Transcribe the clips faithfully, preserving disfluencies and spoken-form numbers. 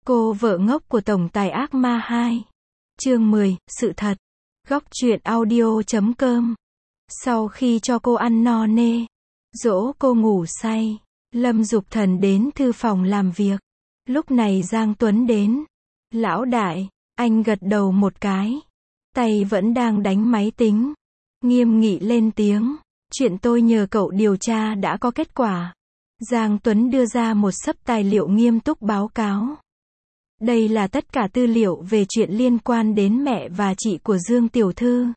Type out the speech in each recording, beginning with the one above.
Cô vợ ngốc của tổng tài ác ma hai. Chương mười, sự thật. Góc truyện audio chấm com. Sau khi cho cô ăn no nê, dỗ cô ngủ say, Lâm Dục Thần đến thư phòng làm việc. Lúc này Giang Tuấn đến. Lão đại, anh gật đầu một cái. Tay vẫn đang đánh máy tính. Nghiêm nghị lên tiếng. Chuyện tôi nhờ cậu điều tra đã có kết quả. Giang Tuấn đưa ra một xấp tài liệu nghiêm túc báo cáo. Đây là tất cả tư liệu về chuyện liên quan đến mẹ và chị của Dương Tiểu Thư.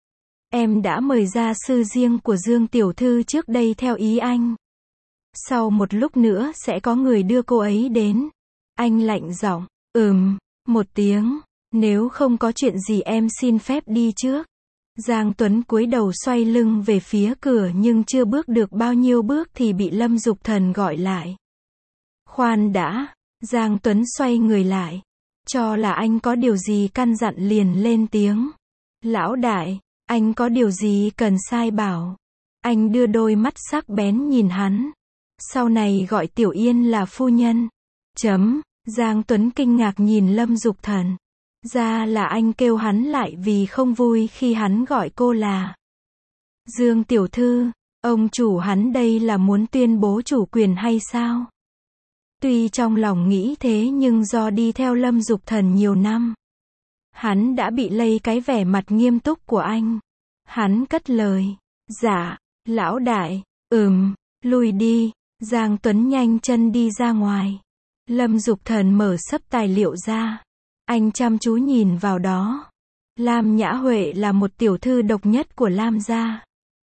Em đã mời gia sư riêng của Dương Tiểu Thư trước đây theo ý anh. Sau một lúc nữa sẽ có người đưa cô ấy đến. Anh lạnh giọng, ừm, một tiếng, nếu không có chuyện gì em xin phép đi trước. Giang Tuấn cúi đầu xoay lưng về phía cửa nhưng chưa bước được bao nhiêu bước thì bị Lâm Dục Thần gọi lại. Khoan đã. Giang Tuấn xoay người lại. Cho là anh có điều gì căn dặn liền lên tiếng. Lão đại, anh có điều gì cần sai bảo. Anh đưa đôi mắt sắc bén nhìn hắn. Sau này gọi Tiểu Yên là phu nhân. Chấm. Giang Tuấn kinh ngạc nhìn Lâm Dục Thần. Ra là anh kêu hắn lại vì không vui khi hắn gọi cô là Dương Tiểu Thư. Ông chủ hắn đây là muốn tuyên bố chủ quyền hay sao? Tuy trong lòng nghĩ thế nhưng do đi theo Lâm Dục Thần nhiều năm, hắn đã bị lây cái vẻ mặt nghiêm túc của anh. Hắn cất lời. Dạ, lão đại, ừm, lui đi. Giang Tuấn nhanh chân đi ra ngoài. Lâm Dục Thần mở xấp tài liệu ra. Anh chăm chú nhìn vào đó. Lam Nhã Huệ là một tiểu thư độc nhất của Lam gia.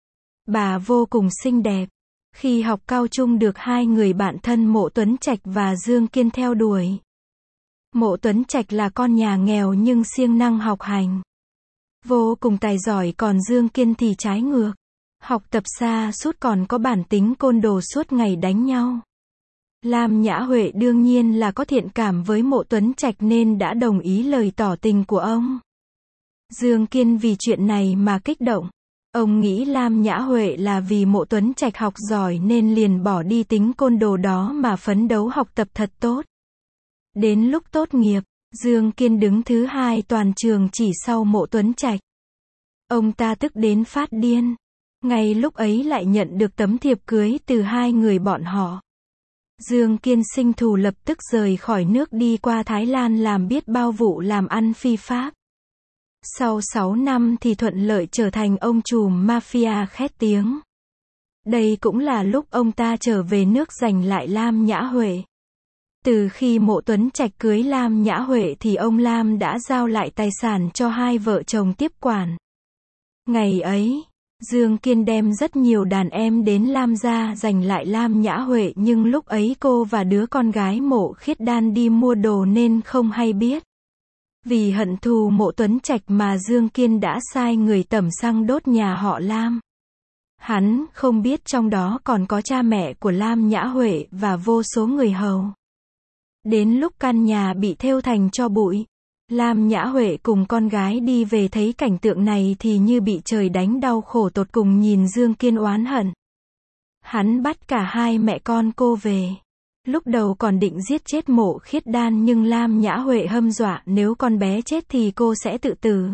Bà vô cùng xinh đẹp. Khi học cao trung được hai người bạn thân Mộ Tuấn Trạch và Dương Kiên theo đuổi. Mộ Tuấn Trạch là con nhà nghèo nhưng siêng năng học hành, vô cùng tài giỏi, còn Dương Kiên thì trái ngược. Học tập xa suốt còn có bản tính côn đồ suốt ngày đánh nhau. Lam Nhã Huệ đương nhiên là có thiện cảm với Mộ Tuấn Trạch nên đã đồng ý lời tỏ tình của ông. Dương Kiên vì chuyện này mà kích động. Ông nghĩ Lam Nhã Huệ là vì Mộ Tuấn Trạch học giỏi nên liền bỏ đi tính côn đồ đó mà phấn đấu học tập thật tốt. Đến lúc tốt nghiệp, Dương Kiên đứng thứ hai toàn trường chỉ sau Mộ Tuấn Trạch. Ông ta tức đến phát điên. Ngay lúc ấy lại nhận được tấm thiệp cưới từ hai người bọn họ. Dương Kiên sinh thù lập tức rời khỏi nước đi qua Thái Lan làm biết bao vụ làm ăn phi pháp. Sau sáu năm thì thuận lợi trở thành ông trùm mafia khét tiếng. Đây cũng là lúc ông ta trở về nước giành lại Lam Nhã Huệ. Từ khi Mộ Tuấn Trạch cưới Lam Nhã Huệ thì ông Lam đã giao lại tài sản cho hai vợ chồng tiếp quản. Ngày ấy, Dương Kiên đem rất nhiều đàn em đến Lam gia giành lại Lam Nhã Huệ nhưng lúc ấy cô và đứa con gái Mộ Khiết Đan đi mua đồ nên không hay biết. Vì hận thù Mộ Tuấn Trạch mà Dương Kiên đã sai người tẩm xăng đốt nhà họ Lam. Hắn không biết trong đó còn có cha mẹ của Lam Nhã Huệ và vô số người hầu. Đến lúc căn nhà bị thêu thành tro bụi, Lam Nhã Huệ cùng con gái đi về thấy cảnh tượng này thì như bị trời đánh, đau khổ tột cùng nhìn Dương Kiên oán hận. Hắn bắt cả hai mẹ con cô về. Lúc đầu còn định giết chết Mộ Khiết Đan nhưng Lam Nhã Huệ hâm dọa nếu con bé chết thì cô sẽ tự tử.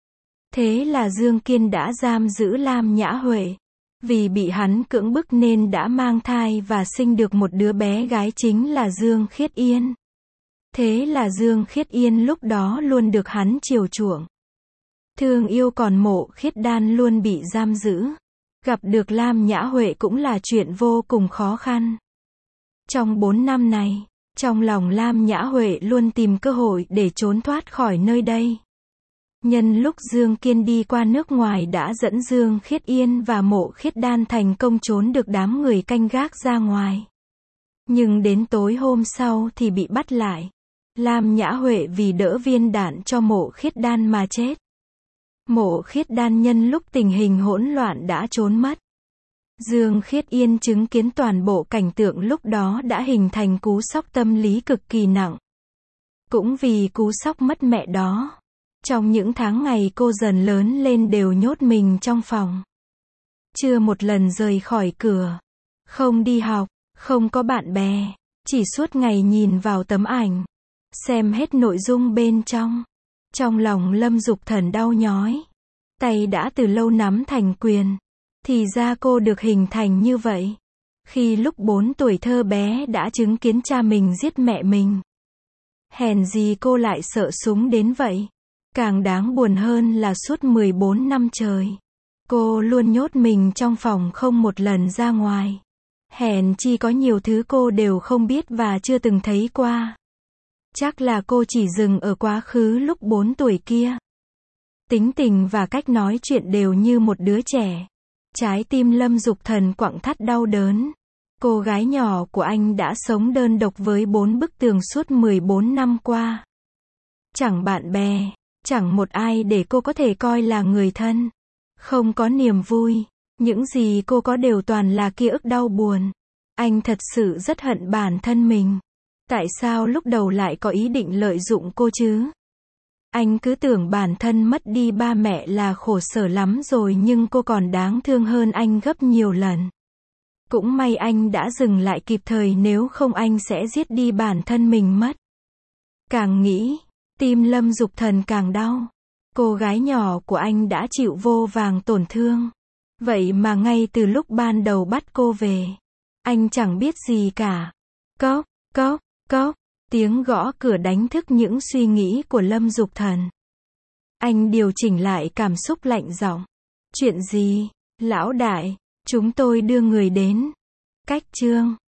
Thế là Dương Kiên đã giam giữ Lam Nhã Huệ. Vì bị hắn cưỡng bức nên đã mang thai và sinh được một đứa bé gái chính là Dương Khiết Yên. Thế là Dương Khiết Yên lúc đó luôn được hắn chiều chuộng, thương yêu, còn Mộ Khiết Đan luôn bị giam giữ. Gặp được Lam Nhã Huệ cũng là chuyện vô cùng khó khăn. Trong bốn năm này, trong lòng Lam Nhã Huệ luôn tìm cơ hội để trốn thoát khỏi nơi đây. Nhân lúc Dương Kiên đi qua nước ngoài đã dẫn Dương Khiết Yên và Mộ Khiết Đan thành công trốn được đám người canh gác ra ngoài. Nhưng đến tối hôm sau thì bị bắt lại. Lam Nhã Huệ vì đỡ viên đạn cho Mộ Khiết Đan mà chết. Mộ Khiết Đan nhân lúc tình hình hỗn loạn đã trốn mất. Dương Khiết Yên chứng kiến toàn bộ cảnh tượng lúc đó đã hình thành cú sốc tâm lý cực kỳ nặng. Cũng vì cú sốc mất mẹ đó, trong những tháng ngày cô dần lớn lên đều nhốt mình trong phòng. Chưa một lần rời khỏi cửa. Không đi học, không có bạn bè, chỉ suốt ngày nhìn vào tấm ảnh. xem hết nội dung bên trong. Trong lòng Lâm Dục Thần đau nhói. Tay đã từ lâu nắm thành quyền. Thì ra cô được hình thành như vậy. Khi lúc bốn tuổi thơ bé đã chứng kiến cha mình giết mẹ mình. Hèn gì cô lại sợ súng đến vậy. Càng đáng buồn hơn là suốt mười bốn năm trời. Cô luôn nhốt mình trong phòng không một lần ra ngoài. Hèn chi có nhiều thứ cô đều không biết và chưa từng thấy qua. Chắc là cô chỉ dừng ở quá khứ lúc bốn tuổi kia. Tính tình và cách nói chuyện đều như một đứa trẻ. Trái tim Lâm Dục Thần quặn thắt đau đớn. Cô gái nhỏ của anh đã sống đơn độc với bốn bức tường suốt mười bốn năm qua. Chẳng bạn bè, chẳng một ai để cô có thể coi là người thân. Không có niềm vui. Những gì cô có đều toàn là ký ức đau buồn. Anh thật sự rất hận bản thân mình. Tại sao lúc đầu lại có ý định lợi dụng cô chứ? Anh cứ tưởng bản thân mất đi ba mẹ là khổ sở lắm rồi nhưng cô còn đáng thương hơn anh gấp nhiều lần. Cũng may anh đã dừng lại kịp thời, nếu không anh sẽ giết đi bản thân mình mất. Càng nghĩ, tim Lâm Dục Thần càng đau. Cô gái nhỏ của anh đã chịu vô vàn tổn thương. Vậy mà ngay từ lúc ban đầu bắt cô về, anh chẳng biết gì cả. Cốc, cốc, cốc, tiếng gõ cửa đánh thức những suy nghĩ của Lâm Dục Thần. Anh điều chỉnh lại cảm xúc, lạnh giọng. Chuyện gì? Lão đại, chúng tôi đưa người đến. Cách chương